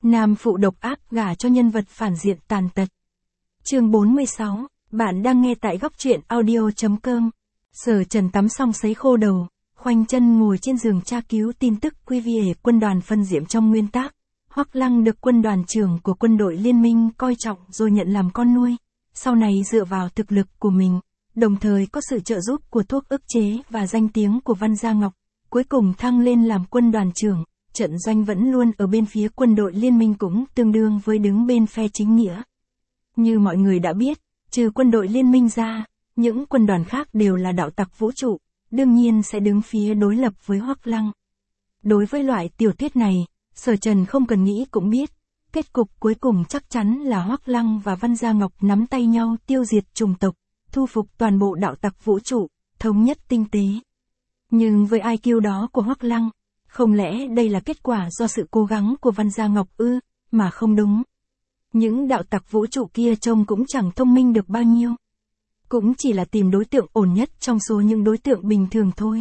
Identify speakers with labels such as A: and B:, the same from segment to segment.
A: Nam phụ độc ác gả cho nhân vật phản diện tàn tật. Chương 46, bạn đang nghe tại góc truyện audio.com. Sở Trần tắm xong sấy khô đầu, khoanh chân ngồi trên giường tra cứu tin tức quy về quân đoàn phân diệm trong nguyên tác. Hoắc Lăng được quân đoàn trưởng của quân đội liên minh coi trọng rồi nhận làm con nuôi. Sau này dựa vào thực lực của mình, đồng thời có sự trợ giúp của thuốc ức chế và danh tiếng của Văn Gia Ngọc, cuối cùng thăng lên làm quân đoàn trưởng. Trận doanh vẫn luôn ở bên phía quân đội liên minh cũng tương đương với đứng bên phe chính nghĩa. Như mọi người đã biết, trừ quân đội liên minh ra, những quân đoàn khác đều là đạo tặc vũ trụ, đương nhiên sẽ đứng phía đối lập với Hoắc Lăng. Đối với loại tiểu thuyết này, Sở Trần không cần nghĩ cũng biết, kết cục cuối cùng chắc chắn là Hoắc Lăng và Văn Gia Ngọc nắm tay nhau tiêu diệt chủng tộc, thu phục toàn bộ đạo tặc vũ trụ, thống nhất tinh tế. Nhưng với IQ đó của Hoắc Lăng, không lẽ đây là kết quả do sự cố gắng của Văn Gia Ngọc ư, mà không đúng. Những đạo tặc vũ trụ kia trông cũng chẳng thông minh được bao nhiêu. Cũng chỉ là tìm đối tượng ổn nhất trong số những đối tượng bình thường thôi.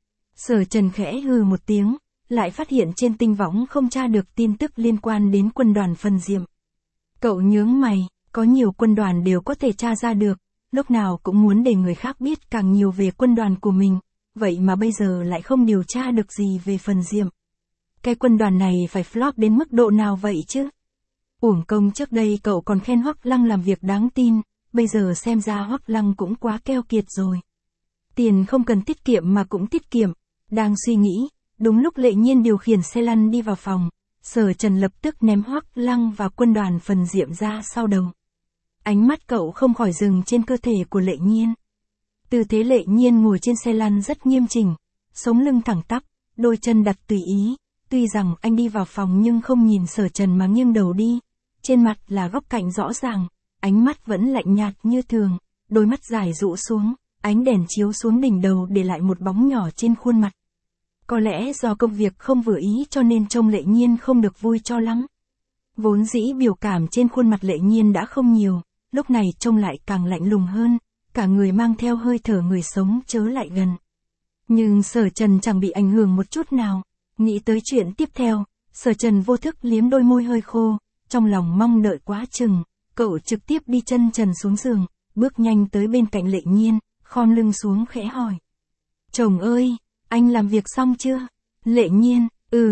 A: Sở Trần khẽ hừ một tiếng, lại phát hiện trên tinh võng không tra được tin tức liên quan đến quân đoàn phân diệm. Cậu nhướng mày, có nhiều quân đoàn đều có thể tra ra được, lúc nào cũng muốn để người khác biết càng nhiều về quân đoàn của mình. Vậy mà bây giờ lại không điều tra được gì về phần diệm. Cái quân đoàn này phải flop đến mức độ nào vậy chứ? Uổng công trước đây cậu còn khen Hoắc Lăng làm việc đáng tin, bây giờ xem ra Hoắc Lăng cũng quá keo kiệt rồi. Tiền không cần tiết kiệm mà cũng tiết kiệm. Đang suy nghĩ, đúng lúc Lệ Nhiên điều khiển xe lăn đi vào phòng, Sở Trần lập tức ném Hoắc Lăng và quân đoàn phần diệm ra sau đầu. Ánh mắt cậu không khỏi dừng trên cơ thể của Lệ Nhiên. Tư thế Lệ Nhiên ngồi trên xe lăn rất nghiêm chỉnh, sống lưng thẳng tắp, đôi chân đặt tùy ý, tuy rằng anh đi vào phòng nhưng không nhìn Sở Trần mà nghiêng đầu đi, trên mặt là góc cạnh rõ ràng, ánh mắt vẫn lạnh nhạt như thường, đôi mắt dài rũ xuống, ánh đèn chiếu xuống đỉnh đầu để lại một bóng nhỏ trên khuôn mặt. Có lẽ do công việc không vừa ý cho nên trông Lệ Nhiên không được vui cho lắm. Vốn dĩ biểu cảm trên khuôn mặt Lệ Nhiên đã không nhiều, lúc này trông lại càng lạnh lùng hơn. Cả người mang theo hơi thở người sống chớ lại gần. Nhưng Sở Trần chẳng bị ảnh hưởng một chút nào. Nghĩ tới chuyện tiếp theo, Sở Trần vô thức liếm đôi môi hơi khô, trong lòng mong đợi quá chừng. Cậu trực tiếp đi chân trần xuống giường, bước nhanh tới bên cạnh Lệ Nhiên, khom lưng xuống khẽ hỏi. Chồng ơi, anh làm việc xong chưa? Lệ Nhiên,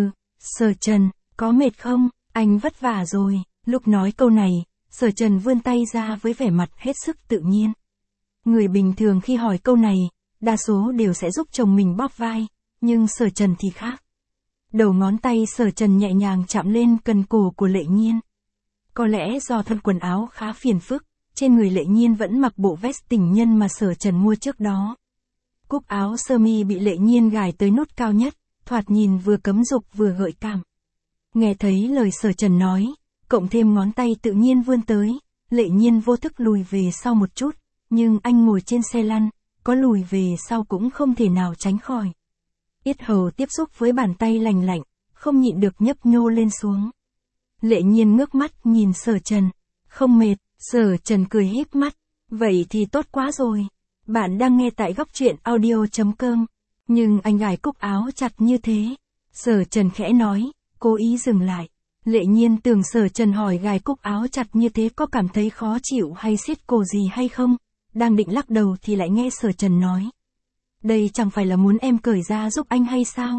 A: Sở Trần, có mệt không? Anh vất vả rồi. Lúc nói câu này, Sở Trần vươn tay ra với vẻ mặt hết sức tự nhiên. Người bình thường khi hỏi câu này, đa số đều sẽ giúp chồng mình bóp vai, nhưng Sở Trần thì khác. Đầu ngón tay Sở Trần nhẹ nhàng chạm lên cần cổ của Lệ Nhiên. Có lẽ do thân quần áo khá phiền phức, trên người Lệ Nhiên vẫn mặc bộ vest tình nhân mà Sở Trần mua trước đó. Cúc áo sơ mi bị Lệ Nhiên gài tới nút cao nhất, thoạt nhìn vừa cấm dục vừa gợi cảm. Nghe thấy lời Sở Trần nói, cộng thêm ngón tay tự nhiên vươn tới, Lệ Nhiên vô thức lùi về sau một chút. Nhưng anh ngồi trên xe lăn, có lùi về sau cũng không thể nào tránh khỏi. Yết hầu tiếp xúc với bàn tay lành lạnh, không nhịn được nhấp nhô lên xuống. Lệ Nhiên ngước mắt nhìn Sở Trần. Không mệt, Sở Trần cười híp mắt. Vậy thì tốt quá rồi. Bạn đang nghe tại góc truyện audio.com. Nhưng anh gài cúc áo chặt như thế. Sở Trần khẽ nói, cố ý dừng lại. Lệ Nhiên tưởng Sở Trần hỏi gài cúc áo chặt như thế có cảm thấy khó chịu hay siết cổ gì hay không. Đang định lắc đầu thì lại nghe Sở Trần nói. Đây chẳng phải là muốn em cởi ra giúp anh hay sao?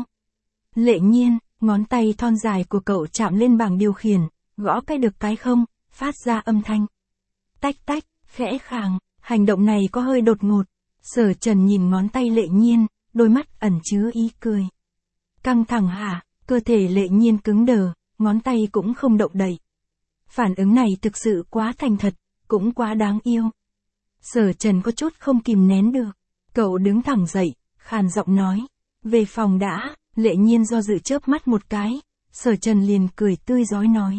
A: Lệ Nhiên, ngón tay thon dài của cậu chạm lên bảng điều khiển, gõ cái được cái không, phát ra âm thanh. Tách tách, khẽ khàng, hành động này có hơi đột ngột. Sở Trần nhìn ngón tay Lệ Nhiên, đôi mắt ẩn chứa ý cười. Căng thẳng hả? Cơ thể Lệ Nhiên cứng đờ, ngón tay cũng không động đậy. Phản ứng này thực sự quá thành thật, cũng quá đáng yêu. Sở Trần có chút không kìm nén được. Cậu đứng thẳng dậy, khàn giọng nói. Về phòng đã. Lệ Nhiên do dự chớp mắt một cái. Sở Trần liền cười tươi rói nói.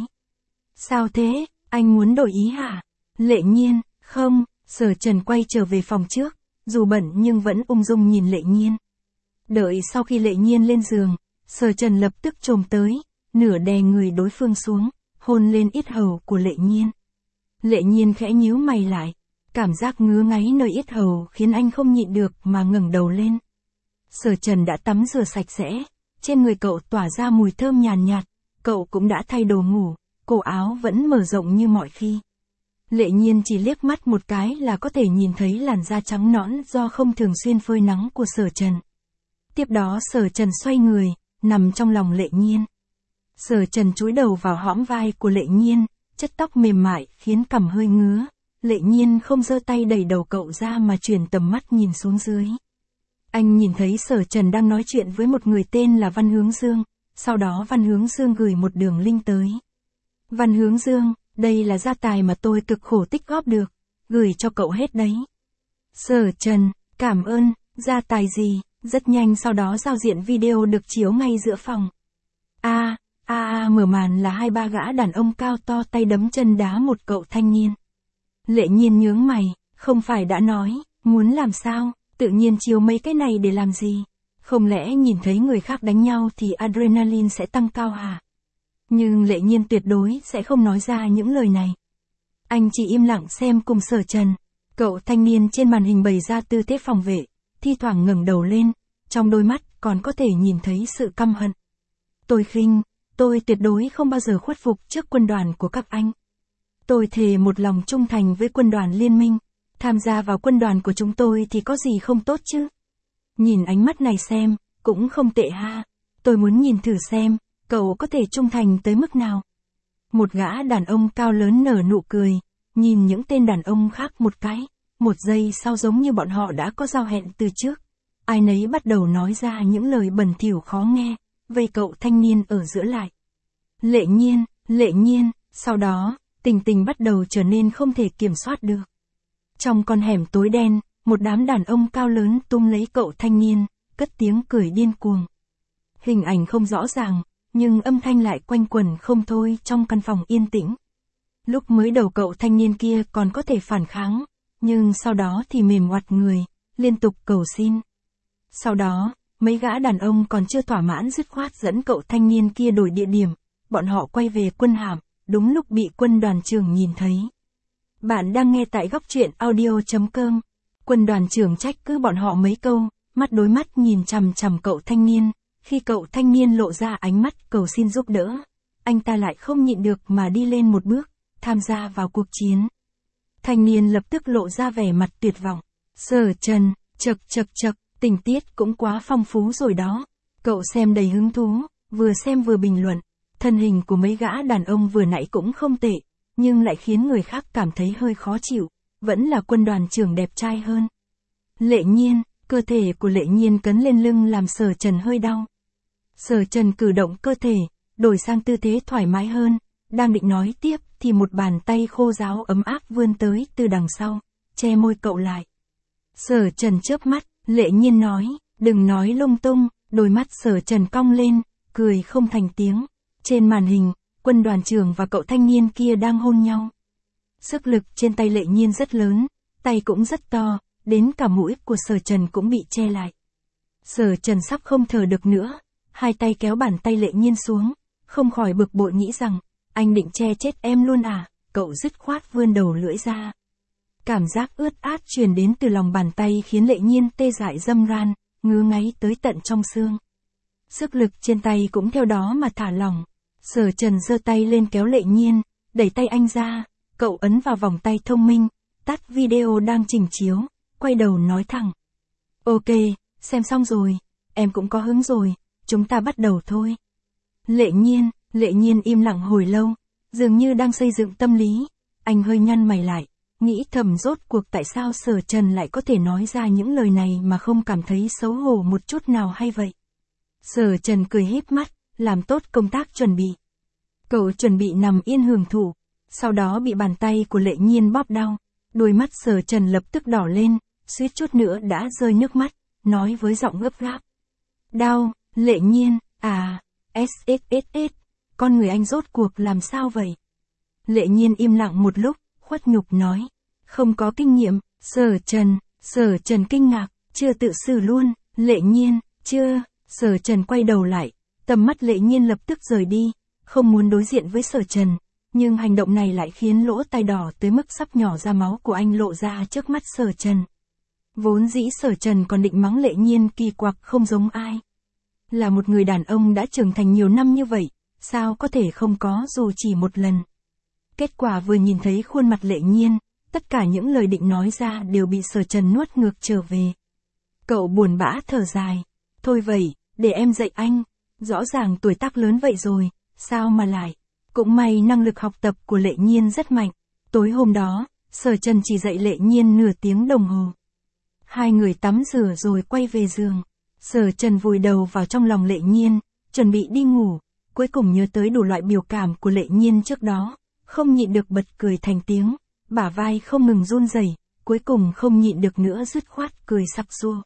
A: Sao thế, anh muốn đổi ý hả? Lệ Nhiên, không. Sở Trần quay trở về phòng trước, dù bận nhưng vẫn ung dung nhìn Lệ Nhiên. Đợi sau khi Lệ Nhiên lên giường, Sở Trần lập tức chồm tới, nửa đè người đối phương xuống, hôn lên yết hầu của Lệ Nhiên. Lệ Nhiên khẽ nhíu mày lại. Cảm giác ngứa ngáy nơi yết hầu khiến anh không nhịn được mà ngẩng đầu lên. Sở Trần đã tắm rửa sạch sẽ, trên người cậu tỏa ra mùi thơm nhàn nhạt, cậu cũng đã thay đồ ngủ, cổ áo vẫn mở rộng như mọi khi. Lệ Nhiên chỉ liếc mắt một cái là có thể nhìn thấy làn da trắng nõn do không thường xuyên phơi nắng của Sở Trần. Tiếp đó Sở Trần xoay người, nằm trong lòng Lệ Nhiên. Sở Trần chúi đầu vào hõm vai của Lệ Nhiên, chất tóc mềm mại khiến cằm hơi ngứa. Lệ Nhiên không giơ tay đẩy đầu cậu ra mà chuyển tầm mắt nhìn xuống dưới. Anh nhìn thấy Sở Trần đang nói chuyện với một người tên là Văn Hướng Dương, sau đó Văn Hướng Dương gửi một đường link tới. Văn Hướng Dương, đây là gia tài mà tôi cực khổ tích góp được, gửi cho cậu hết đấy. Sở Trần, cảm ơn, gia tài gì? Rất nhanh sau đó giao diện video được chiếu ngay giữa phòng. Mở màn là 2-3 gã đàn ông cao to tay đấm chân đá một cậu thanh niên. Lệ Nhiên nhướng mày, không phải đã nói, muốn làm sao, tự nhiên chiếu mấy cái này để làm gì? Không lẽ nhìn thấy người khác đánh nhau thì adrenaline sẽ tăng cao hả? Nhưng Lệ Nhiên tuyệt đối sẽ không nói ra những lời này. Anh chỉ im lặng xem cùng Sở Trần. Cậu thanh niên trên màn hình bày ra tư thế phòng vệ, thi thoảng ngẩng đầu lên, trong đôi mắt còn có thể nhìn thấy sự căm hận. Tôi tuyệt đối không bao giờ khuất phục trước quân đoàn của các anh. Tôi thề một lòng trung thành với quân đoàn liên minh, tham gia vào quân đoàn của chúng tôi thì có gì không tốt chứ? Nhìn ánh mắt này xem, cũng không tệ ha. Tôi muốn nhìn thử xem, cậu có thể trung thành tới mức nào. Một gã đàn ông cao lớn nở nụ cười, nhìn những tên đàn ông khác một cái, một giây sau giống như bọn họ đã có giao hẹn từ trước. Ai nấy bắt đầu nói ra những lời bẩn thỉu khó nghe, vây cậu thanh niên ở giữa lại. Lệ Nhiên, sau đó, tình tình bắt đầu trở nên không thể kiểm soát được. Trong con hẻm tối đen, một đám đàn ông cao lớn túm lấy cậu thanh niên, cất tiếng cười điên cuồng. Hình ảnh không rõ ràng, nhưng âm thanh lại quanh quẩn không thôi trong căn phòng yên tĩnh. Lúc mới đầu cậu thanh niên kia còn có thể phản kháng, nhưng sau đó thì mềm oặt người, liên tục cầu xin. Sau đó, mấy gã đàn ông còn chưa thỏa mãn dứt khoát dẫn cậu thanh niên kia đổi địa điểm, bọn họ quay về quân hàm, đúng lúc bị quân đoàn trưởng nhìn thấy. Bạn đang nghe tại góc truyện audio.com. Quân đoàn trưởng trách cứ bọn họ mấy câu, mắt đối mắt nhìn chằm chằm cậu thanh niên. Khi cậu thanh niên lộ ra ánh mắt cầu xin giúp đỡ, anh ta lại không nhịn được mà đi lên một bước, tham gia vào cuộc chiến. Thanh niên lập tức lộ ra vẻ mặt tuyệt vọng. Sở Trần, chậc, tình tiết cũng quá phong phú rồi đó. Cậu xem đầy hứng thú, vừa xem vừa bình luận. Thân hình của mấy gã đàn ông vừa nãy cũng không tệ, nhưng lại khiến người khác cảm thấy hơi khó chịu, vẫn là quân đoàn trưởng đẹp trai hơn. Lệ Nhiên, cơ thể của Lệ Nhiên cấn lên lưng làm Sở Trần hơi đau. Sở Trần cử động cơ thể, đổi sang tư thế thoải mái hơn, đang định nói tiếp thì một bàn tay khô ráo ấm áp vươn tới từ đằng sau, che môi cậu lại. Sở Trần chớp mắt, Lệ Nhiên nói, đừng nói lung tung, đôi mắt Sở Trần cong lên, cười không thành tiếng. Trên màn hình, quân đoàn trưởng và cậu thanh niên kia đang hôn nhau. Sức lực trên tay Lệ Nhiên rất lớn, tay cũng rất to, đến cả mũi của Sở Trần cũng bị che lại. Sở Trần sắp không thở được nữa, hai tay kéo bàn tay Lệ Nhiên xuống, không khỏi bực bội nghĩ rằng, anh định che chết em luôn à, cậu dứt khoát vươn đầu lưỡi ra. Cảm giác ướt át truyền đến từ lòng bàn tay khiến Lệ Nhiên tê dại râm ran, ngứa ngáy tới tận trong xương. Sức lực trên tay cũng theo đó mà thả lỏng. Sở Trần giơ tay lên kéo Lệ Nhiên, đẩy tay anh ra, cậu ấn vào vòng tay thông minh, tắt video đang trình chiếu, quay đầu nói thẳng. Ok, xem xong rồi, em cũng có hứng rồi, chúng ta bắt đầu thôi. Lệ Nhiên im lặng hồi lâu, dường như đang xây dựng tâm lý, anh hơi nhăn mày lại, nghĩ thầm rốt cuộc tại sao Sở Trần lại có thể nói ra những lời này mà không cảm thấy xấu hổ một chút nào hay vậy. Sở Trần cười híp mắt, làm tốt công tác chuẩn bị. Cậu chuẩn bị nằm yên hưởng thụ, sau đó bị bàn tay của Lệ Nhiên bóp đau, đôi mắt Sở Trần lập tức đỏ lên, suýt chút nữa đã rơi nước mắt, nói với giọng gấp gáp. Đau, Lệ Nhiên, SSSS, con người anh rốt cuộc làm sao vậy? Lệ Nhiên im lặng một lúc, khuất nhục nói, không có kinh nghiệm. Sở Trần kinh ngạc, chưa tự xử luôn. Lệ Nhiên, chưa. Sở Trần quay đầu lại, tầm mắt Lệ Nhiên lập tức rời đi, không muốn đối diện với Sở Trần, nhưng hành động này lại khiến lỗ tai đỏ tới mức sắp nhỏ ra máu của anh lộ ra trước mắt Sở Trần. Vốn dĩ Sở Trần còn định mắng Lệ Nhiên kỳ quặc không giống ai. Là một người đàn ông đã trưởng thành nhiều năm như vậy, sao có thể không có dù chỉ một lần. Kết quả vừa nhìn thấy khuôn mặt Lệ Nhiên, tất cả những lời định nói ra đều bị Sở Trần nuốt ngược trở về. Cậu buồn bã thở dài. Thôi vậy, để em dạy anh. Rõ ràng tuổi tác lớn vậy rồi, sao mà lại. Cũng may năng lực học tập của Lệ Nhiên rất mạnh. Tối hôm đó, Sở Trần chỉ dạy Lệ Nhiên nửa tiếng đồng hồ. Hai người tắm rửa rồi quay về giường. Sở Trần vùi đầu vào trong lòng Lệ Nhiên, chuẩn bị đi ngủ. Cuối cùng nhớ tới đủ loại biểu cảm của Lệ Nhiên trước đó, không nhịn được bật cười thành tiếng, bả vai không ngừng run rẩy, cuối cùng không nhịn được nữa dứt khoát cười sặc sụa.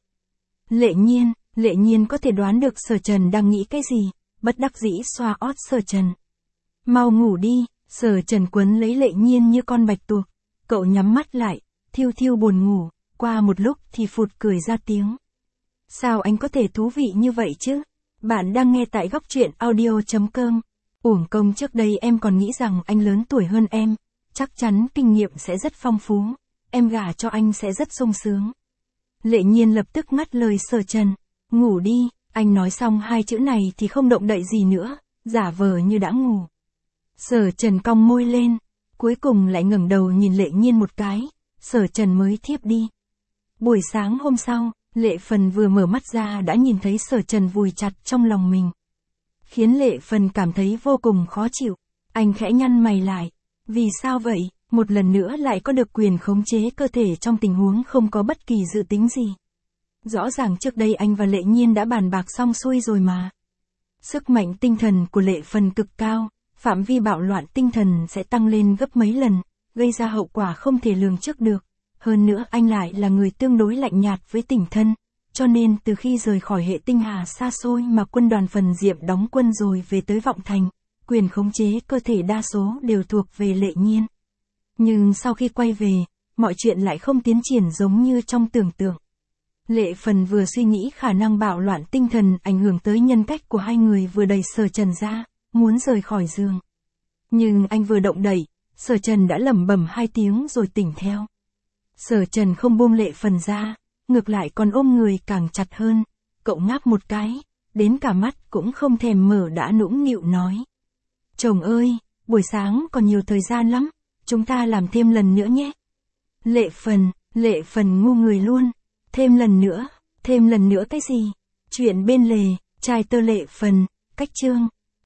A: Lệ Nhiên có thể đoán được Sở Trần đang nghĩ cái gì, bất đắc dĩ xoa ót Sở Trần. Mau ngủ đi, Sở Trần quấn lấy Lệ Nhiên như con bạch tuộc, cậu nhắm mắt lại, thiêu thiêu buồn ngủ, qua một lúc thì phụt cười ra tiếng. Sao anh có thể thú vị như vậy chứ? Bạn đang nghe tại góc truyện audio.com. Uổng công trước đây em còn nghĩ rằng anh lớn tuổi hơn em, chắc chắn kinh nghiệm sẽ rất phong phú, em gả cho anh sẽ rất sung sướng. Lệ Nhiên lập tức ngắt lời Sở Trần, ngủ đi, anh nói xong hai chữ này thì không động đậy gì nữa, giả vờ như đã ngủ. Sở Trần cong môi lên, cuối cùng lại ngẩng đầu nhìn Lệ Nhiên một cái, Sở Trần mới thiếp đi. Buổi sáng hôm sau, Lệ Phần vừa mở mắt ra đã nhìn thấy Sở Trần vùi chặt trong lòng mình. Khiến Lệ Phần cảm thấy vô cùng khó chịu. Anh khẽ nhăn mày lại. Vì sao vậy? Một lần nữa lại có được quyền khống chế cơ thể trong tình huống không có bất kỳ dự tính gì. Rõ ràng trước đây anh và Lệ Nhiên đã bàn bạc xong xuôi rồi mà. Sức mạnh tinh thần của Lệ Phần cực cao, phạm vi bạo loạn tinh thần sẽ tăng lên gấp mấy lần, gây ra hậu quả không thể lường trước được. Hơn nữa anh lại là người tương đối lạnh nhạt với tình thân, cho nên từ khi rời khỏi hệ tinh hà xa xôi mà quân đoàn Phần Diệm đóng quân rồi về tới Vọng Thành, quyền khống chế cơ thể đa số đều thuộc về Lệ Nhiên. Nhưng sau khi quay về, mọi chuyện lại không tiến triển giống như trong tưởng tượng. Lệ Phần vừa suy nghĩ khả năng bạo loạn tinh thần ảnh hưởng tới nhân cách của hai người vừa đẩy Sở Trần ra, muốn rời khỏi giường. Nhưng anh vừa động đẩy, Sở Trần đã lẩm bẩm hai tiếng rồi tỉnh theo. Sở Trần không buông Lệ Phần ra, ngược lại còn ôm người càng chặt hơn, cậu ngáp một cái, đến cả mắt cũng không thèm mở đã nũng nịu nói. Chồng ơi, buổi sáng còn nhiều thời gian lắm, chúng ta làm thêm lần nữa nhé. Lệ Phần ngu người luôn, thêm lần nữa cái gì? Chuyện bên lề, trai tơ Lệ Phần, cách chương.